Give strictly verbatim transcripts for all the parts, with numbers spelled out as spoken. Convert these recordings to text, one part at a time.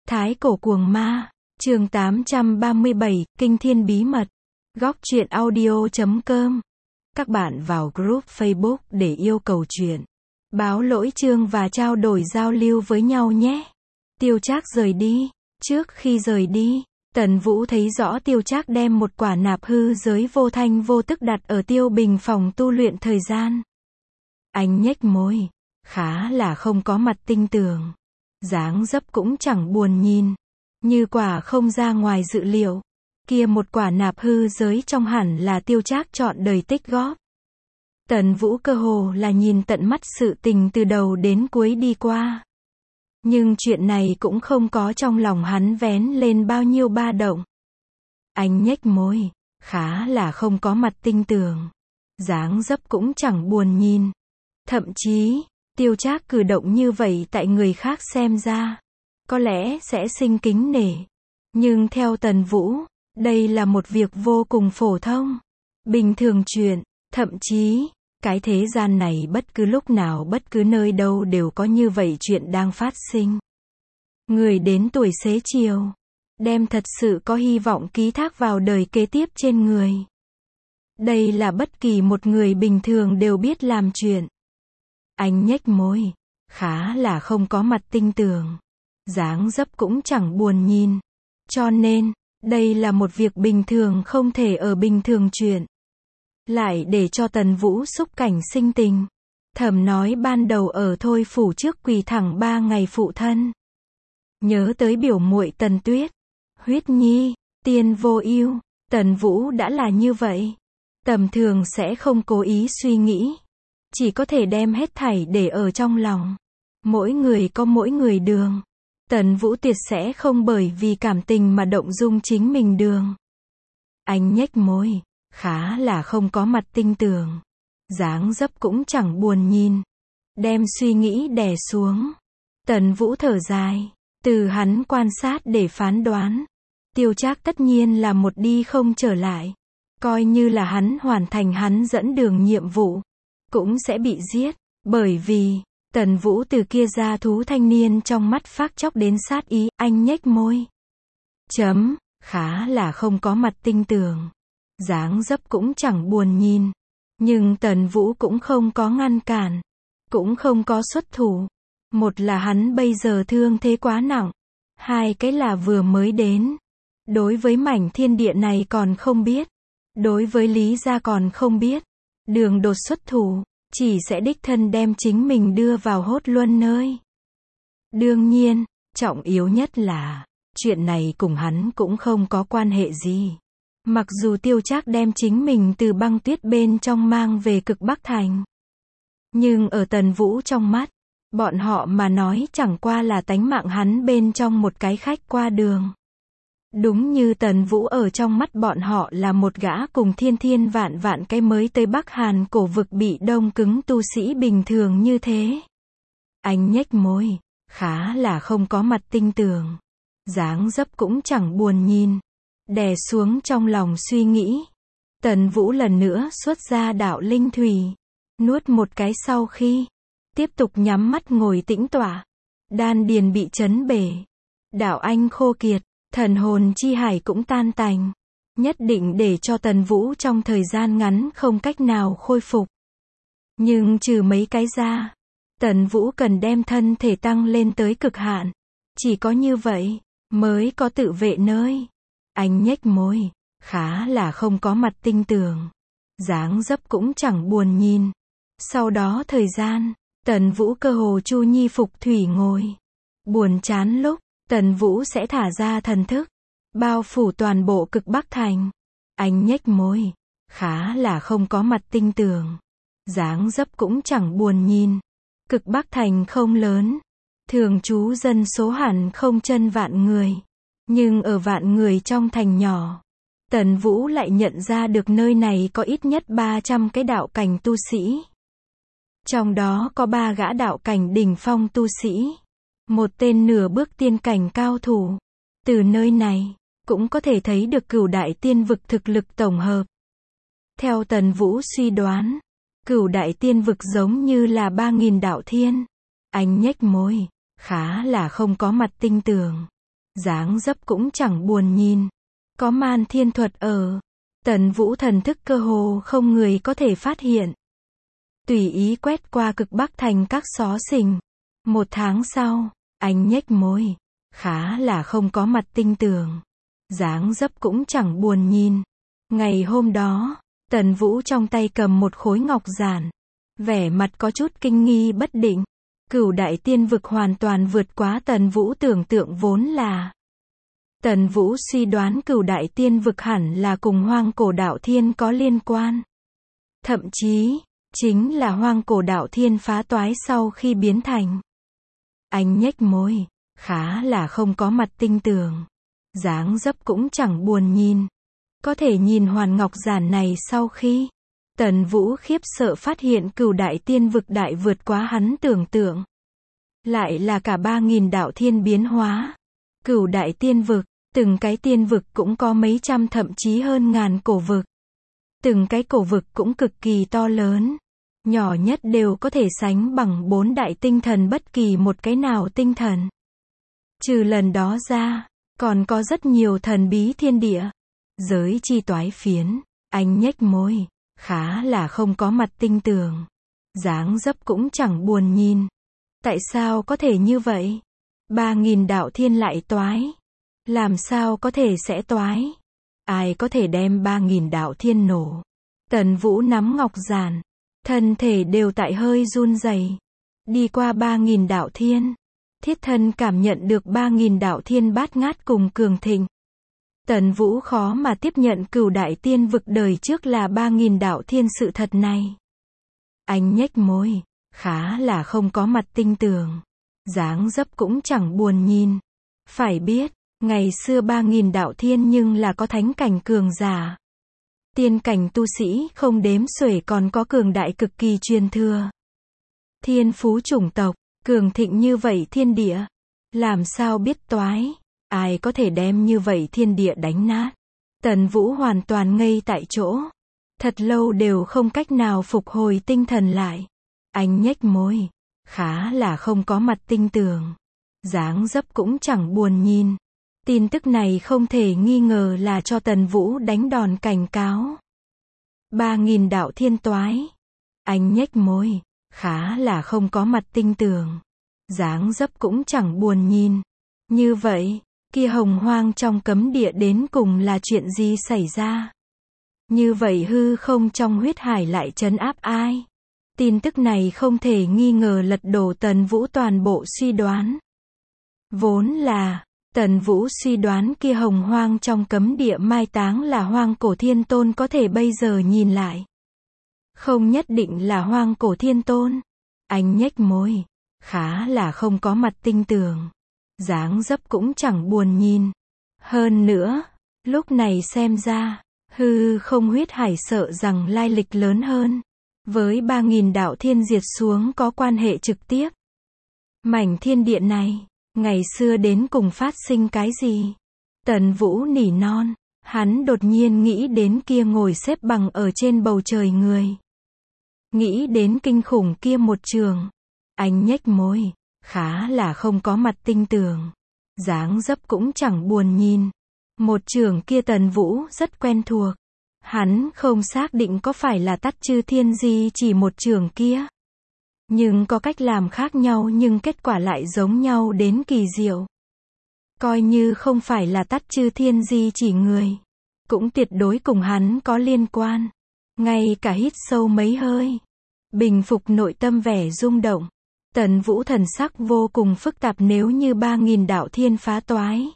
Thái cổ cuồng ma, chương tám trăm ba mươi bảy, Kinh Thiên Bí Mật, góc truyện audio chấm com. Các bạn vào group Facebook để yêu cầu truyện, báo lỗi chương và trao đổi giao lưu với nhau nhé. Tiêu Trác rời đi. Trước khi rời đi, Tần Vũ thấy rõ Tiêu Trác đem một quả nạp hư giới vô thanh vô tức đặt ở Tiêu Bình phòng tu luyện thời gian. Anh nhếch môi, khá là không có mặt tinh tường. Dáng dấp cũng chẳng buồn nhìn, như quả không ra ngoài dự liệu. Kia một quả nạp hư giới trong hẳn là Tiêu Trác chọn đời tích góp. Tần Vũ cơ hồ là nhìn tận mắt sự tình từ đầu đến cuối đi qua. Nhưng chuyện này cũng không có trong lòng hắn vén lên bao nhiêu ba động. Anh nhếch môi, khá là không có mặt tinh tường. Dáng dấp cũng chẳng buồn nhìn. Thậm chí, Tiêu Trác cử động như vậy tại người khác xem ra, có lẽ sẽ sinh kính nể. Nhưng theo Tần Vũ, đây là một việc vô cùng phổ thông, bình thường chuyện, thậm chí, cái thế gian này bất cứ lúc nào bất cứ nơi đâu đều có như vậy chuyện đang phát sinh. Người đến tuổi xế chiều, đem thật sự có hy vọng ký thác vào đời kế tiếp trên người. Đây là bất kỳ một người bình thường đều biết làm chuyện. Anh nhếch môi, khá là không có mặt tinh tường. Dáng dấp cũng chẳng buồn nhìn. Cho nên, đây là một việc bình thường không thể ở bình thường chuyện. Lại để cho Tần Vũ xúc cảnh sinh tình. Thầm nói ban đầu ở Thôi phủ trước quỳ thẳng ba ngày phụ thân. Nhớ tới biểu muội Tần Tuyết, Huyết Nhi, Tiên Vô Ưu, Tần Vũ đã là như vậy. Tầm thường sẽ không cố ý suy nghĩ. Chỉ có thể đem hết thảy để ở trong lòng. Mỗi người có mỗi người đường. Tần Vũ tuyệt sẽ không bởi vì cảm tình mà động dung chính mình đường. Anh nhếch môi, khá là không có mặt tinh tường. Dáng dấp cũng chẳng buồn nhìn. Đem suy nghĩ đè xuống. Tần Vũ thở dài. Từ hắn quan sát để phán đoán. Tiêu Trác tất nhiên là một đi không trở lại. Coi như là hắn hoàn thành hắn dẫn đường nhiệm vụ, cũng sẽ bị giết. Bởi vì, Tần Vũ từ kia ra thú thanh niên trong mắt phác chóc đến sát ý. Anh nhếch môi. Chấm, khá là không có mặt tinh tường. Dáng dấp cũng chẳng buồn nhìn. Nhưng Tần Vũ cũng không có ngăn cản. Cũng không có xuất thủ. Một là hắn bây giờ thương thế quá nặng. Hai cái là vừa mới đến. Đối với mảnh thiên địa này còn không biết. Đối với Lý gia còn không biết. Đường đột xuất thủ, chỉ sẽ đích thân đem chính mình đưa vào hốt luân nơi. Đương nhiên, trọng yếu nhất là, chuyện này cùng hắn cũng không có quan hệ gì. Mặc dù Tiêu Trác đem chính mình từ băng tuyết bên trong mang về cực Bắc Thành. Nhưng ở Tần Vũ trong mắt, bọn họ mà nói chẳng qua là tánh mạng hắn bên trong một cái khách qua đường. Đúng như Tần Vũ ở trong mắt bọn họ là một gã cùng thiên thiên vạn vạn cái mới tới Bắc Hàn cổ vực bị đông cứng tu sĩ bình thường như thế. Anh nhếch môi, khá là không có mặt tinh tường. Dáng dấp cũng chẳng buồn nhìn. Đè xuống trong lòng suy nghĩ. Tần Vũ lần nữa xuất ra đạo linh thủy. Nuốt một cái sau khi. Tiếp tục nhắm mắt ngồi tĩnh tọa. Đan điền bị chấn bể. Đạo anh khô kiệt. Thần hồn chi hải cũng tan tành. Nhất định để cho Tần Vũ trong thời gian ngắn không cách nào khôi phục. Nhưng trừ mấy cái ra, Tần Vũ cần đem thân thể tăng lên tới cực hạn. Chỉ có như vậy, mới có tự vệ nơi. Anh nhếch môi, khá là không có mặt tinh tường. Dáng dấp cũng chẳng buồn nhìn. Sau đó thời gian, Tần Vũ cơ hồ chu nhi phục thủy ngồi. Buồn chán lúc, Tần Vũ sẽ thả ra thần thức, bao phủ toàn bộ cực Bắc Thành. Anh nhếch môi, khá là không có mặt tinh tường. Dáng dấp cũng chẳng buồn nhìn. Cực Bắc Thành không lớn, thường trú dân số hẳn không chân vạn người. Nhưng ở vạn người trong thành nhỏ, Tần Vũ lại nhận ra được nơi này có ít nhất ba trăm cái đạo cảnh tu sĩ. Trong đó có ba gã đạo cảnh đỉnh phong tu sĩ. Một tên nửa bước tiên cảnh cao thủ. Từ nơi này, cũng có thể thấy được cửu đại tiên vực thực lực tổng hợp. Theo Tần Vũ suy đoán, cửu đại tiên vực giống như là ba nghìn đạo thiên. Anh nhếch môi, khá là không có mặt tinh tường. dáng dấp cũng chẳng buồn nhìn. Có man thiên thuật ở. Tần Vũ thần thức cơ hồ không người có thể phát hiện. Tùy ý quét qua cực bắc thành các xó xỉnh. Một tháng sau, anh nhếch môi. Khá là không có mặt tinh tường. Dáng dấp cũng chẳng buồn nhìn. Ngày hôm đó, Tần Vũ trong tay cầm một khối ngọc giản. Vẻ mặt có chút kinh nghi bất định. Cửu đại tiên vực hoàn toàn vượt quá Tần Vũ tưởng tượng vốn là. Tần Vũ suy đoán cửu đại tiên vực hẳn là cùng hoang cổ đạo thiên có liên quan. Thậm chí, chính là hoang cổ đạo thiên phá toái sau khi biến thành. Anh nhếch môi, khá là không có mặt tinh tường. Dáng dấp cũng chẳng buồn nhìn. Có thể nhìn hoàn ngọc giản này sau khi Tần Vũ khiếp sợ phát hiện cửu đại tiên vực đại vượt quá hắn tưởng tượng. Lại là cả ba nghìn đạo thiên biến hóa. Cửu đại tiên vực, từng cái tiên vực cũng có mấy trăm thậm chí hơn ngàn cổ vực. Từng cái cổ vực cũng cực kỳ to lớn. Nhỏ nhất đều có thể sánh bằng bốn đại tinh thần bất kỳ một cái nào tinh thần. Trừ lần đó ra, còn có rất nhiều thần bí thiên địa. Giới chi toái phiến, anh nhếch môi, khá là không có mặt tinh tường. Dáng dấp cũng chẳng buồn nhìn. Tại sao có thể như vậy? Ba nghìn đạo thiên lại toái. Làm sao có thể sẽ toái? Ai có thể đem ba nghìn đạo thiên nổ? Tần Vũ nắm ngọc giản. Thân thể đều tại hơi run rẩy. Đi qua ba nghìn đạo thiên. Thiết thân cảm nhận được ba nghìn đạo thiên bát ngát cùng cường thịnh. Tần Vũ khó mà tiếp nhận cửu đại tiên vực đời trước là ba nghìn đạo thiên sự thật này. Anh nhếch môi, khá là không có mặt tinh tường. Dáng dấp cũng chẳng buồn nhìn. Phải biết, ngày xưa ba nghìn đạo thiên nhưng là có thánh cảnh cường giả. Tiên cảnh tu sĩ không đếm xuể còn có cường đại cực kỳ truyền thừa. Thiên phú chủng tộc, cường thịnh như vậy thiên địa. Làm sao biết toái? Ai có thể đem như vậy thiên địa đánh nát? Tần Vũ hoàn toàn ngây tại chỗ. Thật lâu đều không cách nào phục hồi tinh thần lại. Anh nhếch môi. Khá là không có mặt tinh tường. Dáng dấp cũng chẳng buồn nhìn. Tin tức này không thể nghi ngờ là cho Tần Vũ đánh đòn cảnh cáo. Ba nghìn đạo thiên toái. Anh nhếch môi. Khá là không có mặt tinh tường. Dáng dấp cũng chẳng buồn nhìn. Như vậy, kia hồng hoang trong cấm địa đến cùng là chuyện gì xảy ra? Như vậy hư không trong huyết hải lại trấn áp ai? Tin tức này không thể nghi ngờ lật đổ Tần Vũ toàn bộ suy đoán. Vốn là, Tần Vũ suy đoán kia hồng hoang trong cấm địa mai táng là hoang cổ thiên tôn có thể bây giờ nhìn lại. Không nhất định là hoang cổ thiên tôn. Anh nhếch môi. Khá là không có mặt tinh tường. Dáng dấp cũng chẳng buồn nhìn. Hơn nữa, lúc này xem ra, hư không huyết hải sợ rằng lai lịch lớn hơn. Với ba nghìn đạo thiên diệt xuống có quan hệ trực tiếp. Mảnh thiên địa này, ngày xưa đến cùng phát sinh cái gì? Tần Vũ nỉ non, hắn đột nhiên nghĩ đến kia ngồi xếp bằng ở trên bầu trời người. Nghĩ đến kinh khủng kia một trường. Anh nhếch môi, khá là không có mặt tinh tường. Dáng dấp cũng chẳng buồn nhìn. Một trường kia Tần Vũ rất quen thuộc. Hắn không xác định có phải là Tát Chư Thiên Di chỉ một trường kia. Nhưng có cách làm khác nhau nhưng kết quả lại giống nhau đến kỳ diệu. Coi như không phải là Tát Chư Thiên Di chỉ người. Cũng tuyệt đối cùng hắn có liên quan. Ngay cả hít sâu mấy hơi. Bình phục nội tâm vẻ rung động. Tần Vũ thần sắc vô cùng phức tạp nếu như ba nghìn đạo thiên phá toái.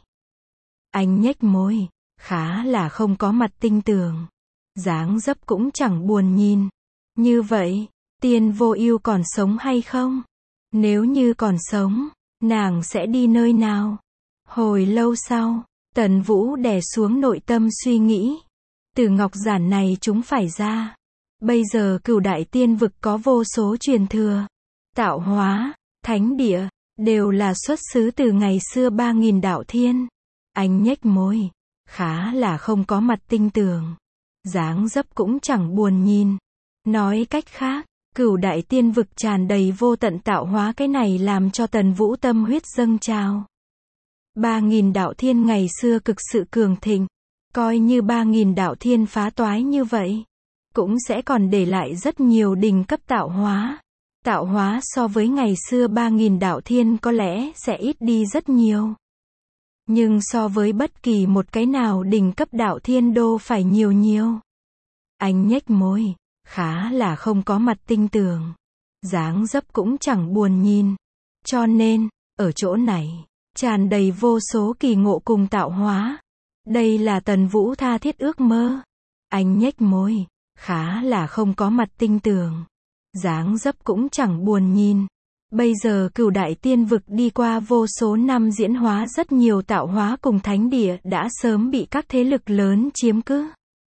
Anh nhếch môi, khá là không có mặt tinh tường. Dáng dấp cũng chẳng buồn nhìn. Như vậy, Tiên Vô Ưu còn sống hay không? Nếu như còn sống, nàng sẽ đi nơi nào? Hồi lâu sau, Tần Vũ đè xuống nội tâm suy nghĩ. Từ ngọc giản này chúng phải ra. Bây giờ cửu đại tiên vực có vô số truyền thừa. Tạo hóa, thánh địa, đều là xuất xứ từ ngày xưa ba nghìn đạo thiên. Anh nhếch môi, khá là không có mặt tinh tường. Dáng dấp cũng chẳng buồn nhìn. Nói cách khác, cửu đại tiên vực tràn đầy vô tận tạo hóa cái này làm cho Tần Vũ tâm huyết dâng trào. Ba nghìn đạo thiên ngày xưa cực sự cường thịnh. Coi như ba nghìn đạo thiên phá toái như vậy, cũng sẽ còn để lại rất nhiều đỉnh cấp tạo hóa. Tạo hóa so với ngày xưa ba nghìn đạo thiên có lẽ sẽ ít đi rất nhiều. Nhưng so với bất kỳ một cái nào đỉnh cấp đạo thiên đô phải nhiều nhiều. Anh nhếch môi, khá là không có mặt tinh tường. Dáng dấp cũng chẳng buồn nhìn. Cho nên, ở chỗ này, tràn đầy vô số kỳ ngộ cùng tạo hóa. Đây là Tần Vũ tha thiết ước mơ. Anh nhếch môi, khá là không có mặt tinh tường. Dáng dấp cũng chẳng buồn nhìn. Bây giờ Cửu Đại Tiên Vực đi qua vô số năm diễn hóa, rất nhiều tạo hóa cùng thánh địa đã sớm bị các thế lực lớn chiếm cứ.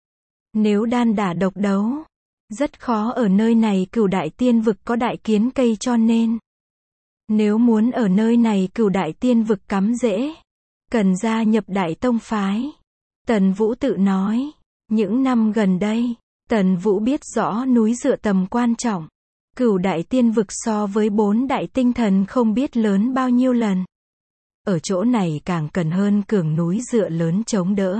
Nếu đan đả độc đấu, rất khó ở nơi này Cửu Đại Tiên Vực có đại kiến cây, cho nên nếu muốn ở nơi này Cửu Đại Tiên Vực cắm rễ, cần gia nhập Đại Tông phái. Tần Vũ tự nói, những năm gần đây, Tần Vũ biết rõ núi dựa tầm quan trọng. Cửu Đại Tiên Vực so với bốn đại tinh thần không biết lớn bao nhiêu lần. Ở chỗ này càng cần hơn cường núi dựa lớn chống đỡ.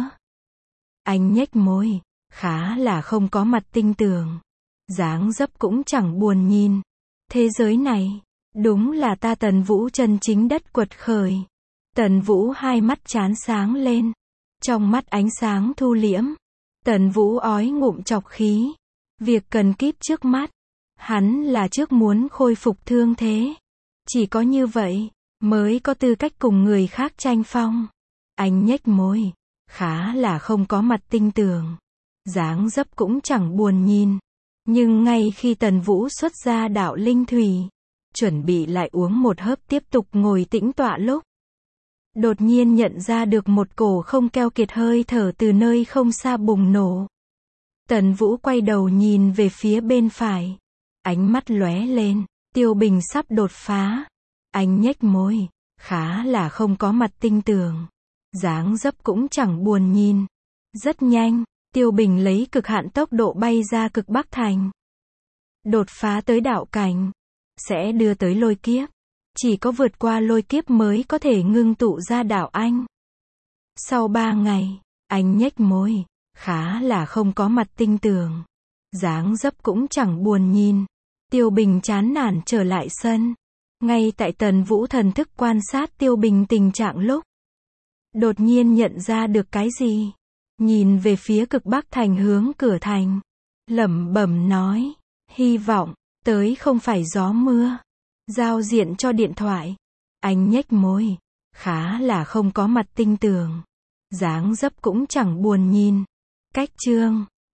Anh nhếch môi, khá là không có mặt tinh tường. Dáng dấp cũng chẳng buồn nhìn. Thế giới này, đúng là ta Tần Vũ chân chính đất quật khởi. Tần Vũ hai mắt chán sáng lên. Trong mắt ánh sáng thu liễm. Tần Vũ ói ngụm chọc khí. Việc cần kíp trước mắt, hắn là trước muốn khôi phục thương thế. Chỉ có như vậy, mới có tư cách cùng người khác tranh phong. Anh nhếch môi, khá là không có mặt tinh tường. Dáng dấp cũng chẳng buồn nhìn. Nhưng ngay khi Tần Vũ xuất ra đạo linh thủy, chuẩn bị lại uống một hớp tiếp tục ngồi tĩnh tọa lúc, đột nhiên nhận ra được một cổ không keo kiệt hơi thở từ nơi không xa bùng nổ. Tần Vũ quay đầu nhìn về phía bên phải. Ánh mắt lóe lên, Tiêu Bình sắp đột phá. Anh nhếch môi, khá là không có mặt tinh tường. Dáng dấp cũng chẳng buồn nhìn. Rất nhanh, Tiêu Bình lấy cực hạn tốc độ bay ra Cực Bắc Thành. Đột phá tới đạo cảnh, sẽ đưa tới lôi kiếp. Chỉ có vượt qua lôi kiếp mới có thể ngưng tụ ra đạo anh. Sau ba ngày, anh nhếch môi, khá là không có mặt tinh tường. Dáng dấp cũng chẳng buồn nhìn. Tiêu Bình chán nản trở lại sân. Ngay tại Tần Vũ thần thức quan sát Tiêu Bình tình trạng lúc, đột nhiên nhận ra được cái gì. Nhìn về phía Cực Bắc Thành hướng cửa thành, lẩm bẩm nói, hy vọng tới không phải gió mưa. Giao diện cho điện thoại. Anh nhếch môi, khá là không có mặt tinh tường. Dáng dấp cũng chẳng buồn nhìn. Cách chương